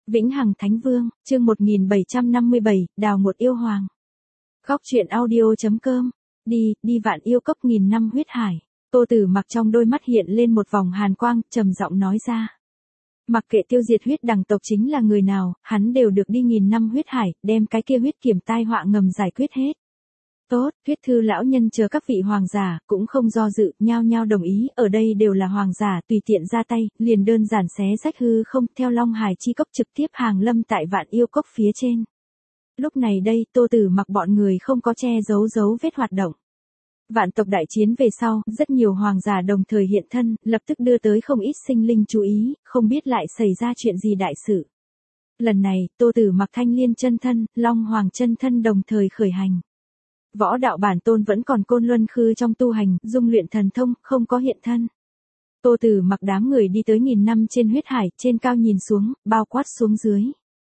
Vĩnh Hằng Thánh Vương, chương 1757, Đào Ngột Yêu Hoàng. Góc truyện audio.com. Đi vạn yêu cốc nghìn năm huyết hải. Tô Tử Mặc trong đôi mắt hiện lên một vòng hàn quang, trầm giọng nói ra. Mặc kệ tiêu diệt huyết đằng tộc chính là người nào, hắn đều được đi nghìn năm huyết hải, đem cái kia huyết kiểm tai họa ngầm giải quyết hết. Tốt, Huyết Thư lão nhân chờ các vị hoàng giả, cũng không do dự, nhao nhao đồng ý, ở đây đều là hoàng giả, tùy tiện ra tay, liền đơn giản xé rách hư không, theo Long Hải chi cốc trực tiếp hàng lâm tại vạn yêu cốc phía trên. Lúc này đây, Tô Tử Mặc bọn người không có che giấu dấu vết hoạt động. Vạn tộc đại chiến về sau, rất nhiều hoàng giả đồng thời hiện thân, lập tức đưa tới không ít sinh linh chú ý, không biết lại xảy ra chuyện gì đại sự. Lần này, Tô Tử Mặc Thanh Liên chân thân, Long Hoàng chân thân đồng thời khởi hành. Võ đạo bản tôn vẫn còn Côn Luân Khư trong tu hành, dung luyện thần thông, không có hiện thân. Tô Tử Mặc đám người đi tới nghìn năm trên huyết hải, trên cao nhìn xuống, bao quát xuống dưới.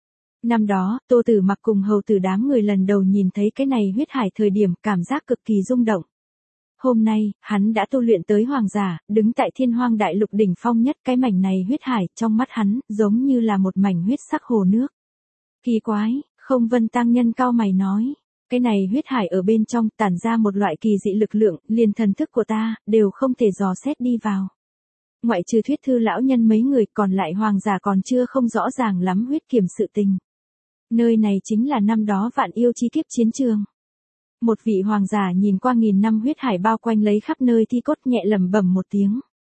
Năm đó, Tô Tử Mặc cùng hầu tử đám người lần đầu nhìn thấy cái này huyết hải thời điểm, cảm giác cực kỳ rung động. Hôm nay, hắn đã tu luyện tới hoàng giả, đứng tại Thiên Hoang Đại Lục đỉnh phong nhất, cái mảnh này huyết hải, trong mắt hắn, giống như là một mảnh huyết sắc hồ nước. Kỳ quái, Không Vân tăng nhân cao mày nói. Cái này huyết hải ở bên trong tản ra một loại kỳ dị lực lượng, liền thần thức của ta, đều không thể dò xét đi vào. Ngoại trừ Huyết Thư lão nhân mấy người, còn lại hoàng giả còn chưa không rõ ràng lắm huyết kiểm sự tình. Nơi này chính là năm đó vạn yêu chi kiếp chiến trường. Một vị hoàng giả nhìn qua nghìn năm huyết hải bao quanh lấy khắp nơi thi cốt, nhẹ lẩm bẩm một tiếng.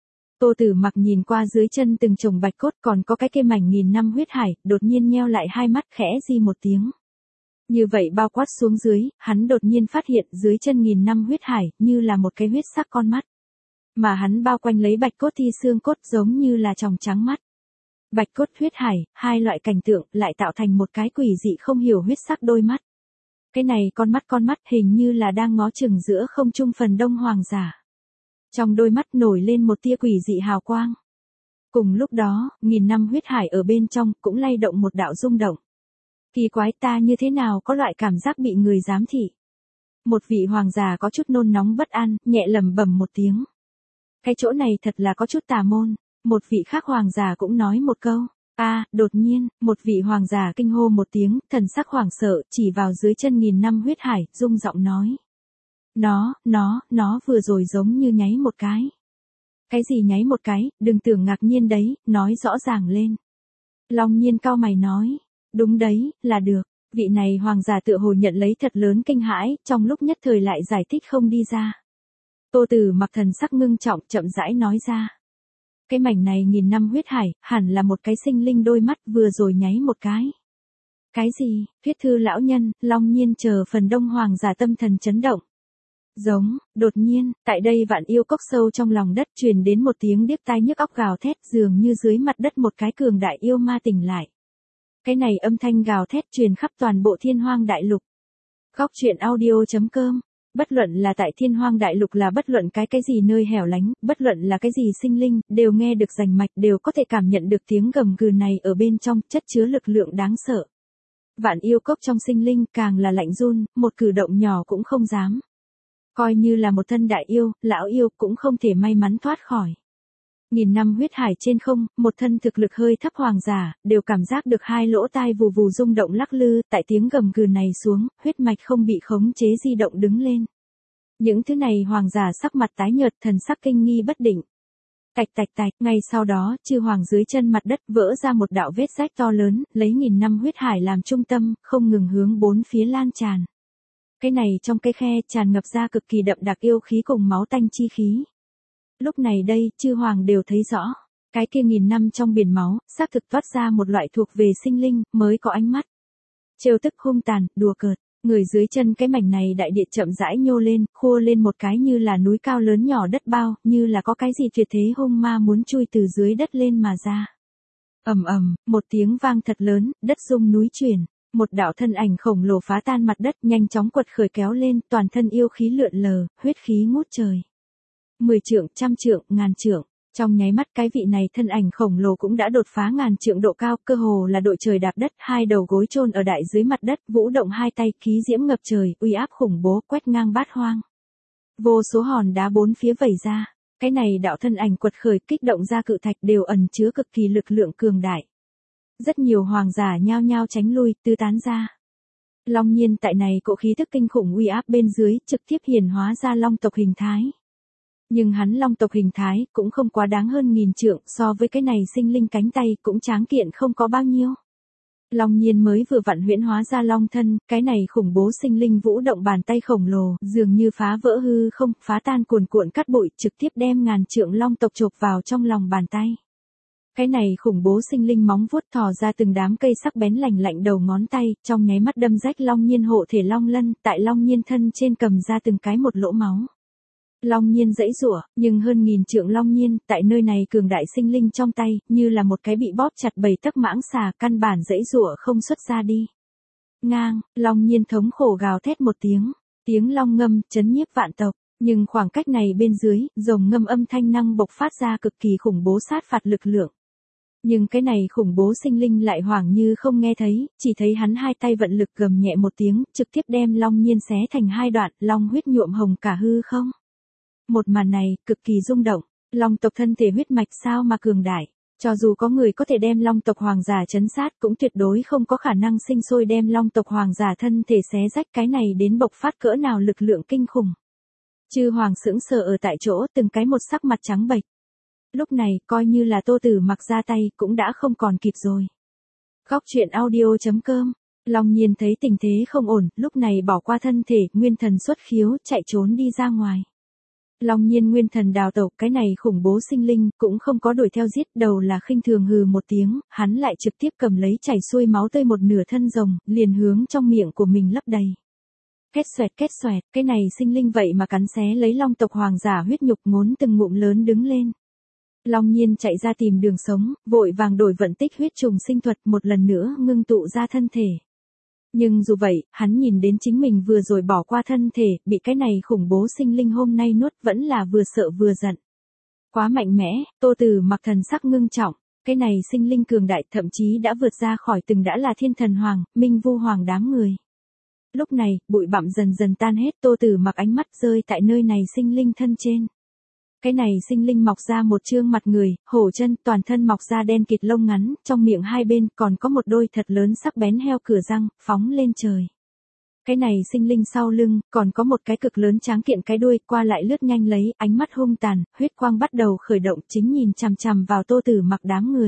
Tô Tử Mặc nhìn qua dưới chân từng chồng bạch cốt, còn có cái kia mảnh nghìn năm huyết hải, đột nhiên nheo lại hai mắt, khẽ di một tiếng. Như vậy bao quát xuống dưới, hắn đột nhiên phát hiện dưới chân nghìn năm huyết hải, như là một cái huyết sắc con mắt. Mà hắn bao quanh lấy bạch cốt thi xương cốt, giống như là tròng trắng mắt. Bạch cốt huyết hải, hai loại cảnh tượng, lại tạo thành một cái quỷ dị không hiểu huyết sắc đôi mắt. Cái này con mắt hình như là đang ngó chừng giữa không trung phần đông hoàng giả. Trong đôi mắt nổi lên một tia quỷ dị hào quang. Cùng lúc đó, nghìn năm huyết hải ở bên trong, cũng lay động một đạo rung động. Kỳ quái, ta như thế nào có loại cảm giác bị người giám thị. Một vị hoàng giả có chút nôn nóng bất an, nhẹ lẩm bẩm một tiếng. Cái chỗ này thật là có chút tà môn. Một vị khác hoàng giả cũng nói một câu. Đột nhiên, một vị hoàng giả kinh hô một tiếng, thần sắc hoảng sợ, chỉ vào dưới chân nghìn năm huyết hải, rung giọng nói. Nó vừa rồi giống như nháy một cái. Cái gì nháy một cái, đừng tưởng ngạc nhiên đấy, nói rõ ràng lên. Long Nhiên cao mày nói. Đúng đấy, là được. Vị này hoàng giả tựa hồ nhận lấy thật lớn kinh hãi, trong lúc nhất thời lại giải thích không đi ra. Tô Tử Mặc thần sắc ngưng trọng, chậm rãi nói ra. Cái mảnh này nghìn năm huyết hải, hẳn là một cái sinh linh đôi mắt vừa rồi nháy một cái. Cái gì? Huyết Thư lão nhân, Long Nhiên chờ phần đông hoàng giả tâm thần chấn động. Đột nhiên, tại đây vạn yêu cốc sâu trong lòng đất truyền đến một tiếng điếc tai nhức óc gào thét, dường như dưới mặt đất một cái cường đại yêu ma tỉnh lại. Cái này âm thanh gào thét truyền khắp toàn bộ Thiên Hoang Đại Lục. Góc truyện audio.com. Bất luận là tại Thiên Hoang Đại Lục là bất luận cái gì nơi hẻo lánh, bất luận là cái gì sinh linh, đều nghe được rành mạch, đều có thể cảm nhận được tiếng gầm gừ này ở bên trong, chất chứa lực lượng đáng sợ. Vạn yêu cốc trong sinh linh càng là lạnh run, một cử động nhỏ cũng không dám. Coi như là một thân đại yêu, lão yêu cũng không thể may mắn thoát khỏi. Nghìn năm huyết hải trên không, một thân thực lực hơi thấp hoàng giả, đều cảm giác được hai lỗ tai vù vù rung động lắc lư, tại tiếng gầm gừ này xuống, huyết mạch không bị khống chế di động đứng lên. Những thứ này hoàng giả sắc mặt tái nhợt, thần sắc kinh nghi bất định. Tạch, ngay sau đó, chư hoàng dưới chân mặt đất vỡ ra một đạo vết rách to lớn, lấy nghìn năm huyết hải làm trung tâm, không ngừng hướng bốn phía lan tràn. Cái này trong cái khe tràn ngập ra cực kỳ đậm đặc yêu khí cùng máu tanh chi khí. Lúc này đây, chư hoàng đều thấy rõ, cái kia nghìn năm trong biển máu, xác thực toát ra một loại thuộc về sinh linh, mới có ánh mắt. Trêu tức hung tàn, đùa cợt, người dưới chân cái mảnh này đại địa chậm rãi nhô lên, khua lên một cái như là núi cao lớn nhỏ đất bao, như là có cái gì tuyệt thế hung ma muốn chui từ dưới đất lên mà ra. Một tiếng vang thật lớn, đất rung núi chuyển. Một đạo thân ảnh khổng lồ phá tan mặt đất, nhanh chóng quật khởi kéo lên, toàn thân yêu khí lượn lờ, huyết khí ngút trời. 10 trượng, trăm trượng, ngàn trượng. Trong nháy mắt cái vị này thân ảnh khổng lồ cũng đã đột phá ngàn trượng độ cao, cơ hồ là đội trời đạp đất, hai đầu gối chôn ở đại dưới mặt đất, vũ động hai tay, khí diễm ngập trời, uy áp khủng bố quét ngang bát hoang. Vô số hòn đá bốn phía vẩy ra, cái này đạo thân ảnh quật khởi kích động ra cự thạch đều ẩn chứa cực kỳ lực lượng cường đại. Rất nhiều hoàng giả nhao nhao tránh lui, tứ tán ra. Long Nhiên tại này cỗ khí tức kinh khủng uy áp bên dưới, trực tiếp hiển hóa ra long tộc hình thái. Nhưng hắn long tộc hình thái cũng không quá đáng hơn 1000 trượng, so với cái này sinh linh cánh tay cũng tráng kiện không có bao nhiêu. Long Nhiên mới vừa vặn huyễn hóa ra long thân, cái này khủng bố sinh linh vũ động bàn tay khổng lồ, dường như phá vỡ hư không, phá tan cuồn cuộn cát bụi, trực tiếp đem ngàn trượng long tộc chộp vào trong lòng bàn tay. Cái này khủng bố sinh linh móng vuốt thò ra từng đám cây sắc bén lạnh lạnh đầu ngón tay, trong nháy mắt đâm rách Long Nhiên hộ thể long lân, tại Long Nhiên thân trên cầm ra từng cái một lỗ máu. Long Nhiên giãy giụa, nhưng hơn 1000 trượng Long Nhiên, tại nơi này cường đại sinh linh trong tay, như là một cái bị bóp chặt 7 tấc mãng xà, căn bản giãy giụa không xuất ra đi. Ngang, Long Nhiên thống khổ gào thét một tiếng long ngâm, chấn nhiếp vạn tộc. Nhưng khoảng cách này bên dưới, rồng ngâm âm thanh năng bộc phát ra cực kỳ khủng bố sát phạt lực lượng. Nhưng cái này khủng bố sinh linh lại hoảng như không nghe thấy, chỉ thấy hắn hai tay vận lực gầm nhẹ một tiếng, trực tiếp đem Long Nhiên xé thành hai đoạn, long huyết nhuộm hồng cả hư không. Một màn này, cực kỳ rung động, long tộc thân thể huyết mạch sao mà cường đại, cho dù có người có thể đem long tộc hoàng giả trấn sát cũng tuyệt đối không có khả năng sinh sôi đem long tộc hoàng giả thân thể xé rách, cái này đến bộc phát cỡ nào lực lượng kinh khủng. Chư hoàng sững sờ ở tại chỗ, từng cái một sắc mặt trắng bệch. Lúc này, coi như là Tô Tử Mặc ra tay, cũng đã không còn kịp rồi. Góc truyện audio.com. Long Nhiên thấy tình thế không ổn, lúc này bỏ qua thân thể, nguyên thần xuất khiếu, chạy trốn đi ra ngoài. Long Nhiên nguyên thần đào tẩu, cái này khủng bố sinh linh, cũng không có đuổi theo giết, đầu là khinh thường hừ một tiếng, hắn lại trực tiếp cầm lấy chảy xuôi máu tươi một nửa thân rồng, liền hướng trong miệng của mình lấp đầy. Kết xoẹt, cái này sinh linh vậy mà cắn xé lấy long tộc hoàng giả huyết nhục, ngốn từng ngụm lớn đứng lên. Long Nhiên chạy ra tìm đường sống, vội vàng đổi vận tích huyết trùng sinh thuật, một lần nữa ngưng tụ ra thân thể. Nhưng dù vậy, hắn nhìn đến chính mình vừa rồi bỏ qua thân thể, bị cái này khủng bố sinh linh hôm nay nuốt, vẫn là vừa sợ vừa giận. Quá mạnh mẽ, Tô Tử Mặc thần sắc ngưng trọng, cái này sinh linh cường đại thậm chí đã vượt ra khỏi từng đã là Thiên Thần Hoàng, Minh Vu Hoàng đám người. Lúc này, bụi bặm dần dần tan hết, Tô Tử Mặc ánh mắt rơi tại nơi này sinh linh thân trên. Cái này sinh linh mọc ra một trương mặt người, hổ chân, toàn thân mọc ra đen kịt lông ngắn, trong miệng hai bên còn có một đôi thật lớn sắc bén heo cửa răng, phóng lên trời. Cái này sinh linh sau lưng, còn có một cái cực lớn tráng kiện cái đuôi, qua lại lướt nhanh lấy, ánh mắt hung tàn, huyết quang bắt đầu khởi động, chính nhìn chằm chằm vào Tô Tử Mặc đám người.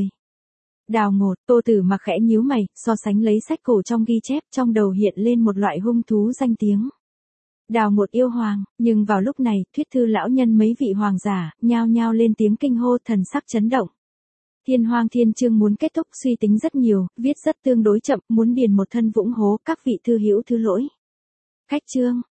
Đào ngột, Tô Tử Mặc khẽ nhíu mày, so sánh lấy sách cổ trong ghi chép, trong đầu hiện lên một loại hung thú danh tiếng. Đào ngột yêu hoàng, nhưng vào lúc này, thuyết thư lão nhân mấy vị hoàng giả, nhao nhao lên tiếng kinh hô, thần sắc chấn động. Thiên Hoang Thiên chương muốn kết thúc, suy tính rất nhiều, viết rất tương đối chậm, muốn điền một thân vũng hố, các vị thư hữu thứ lỗi. Khách chương,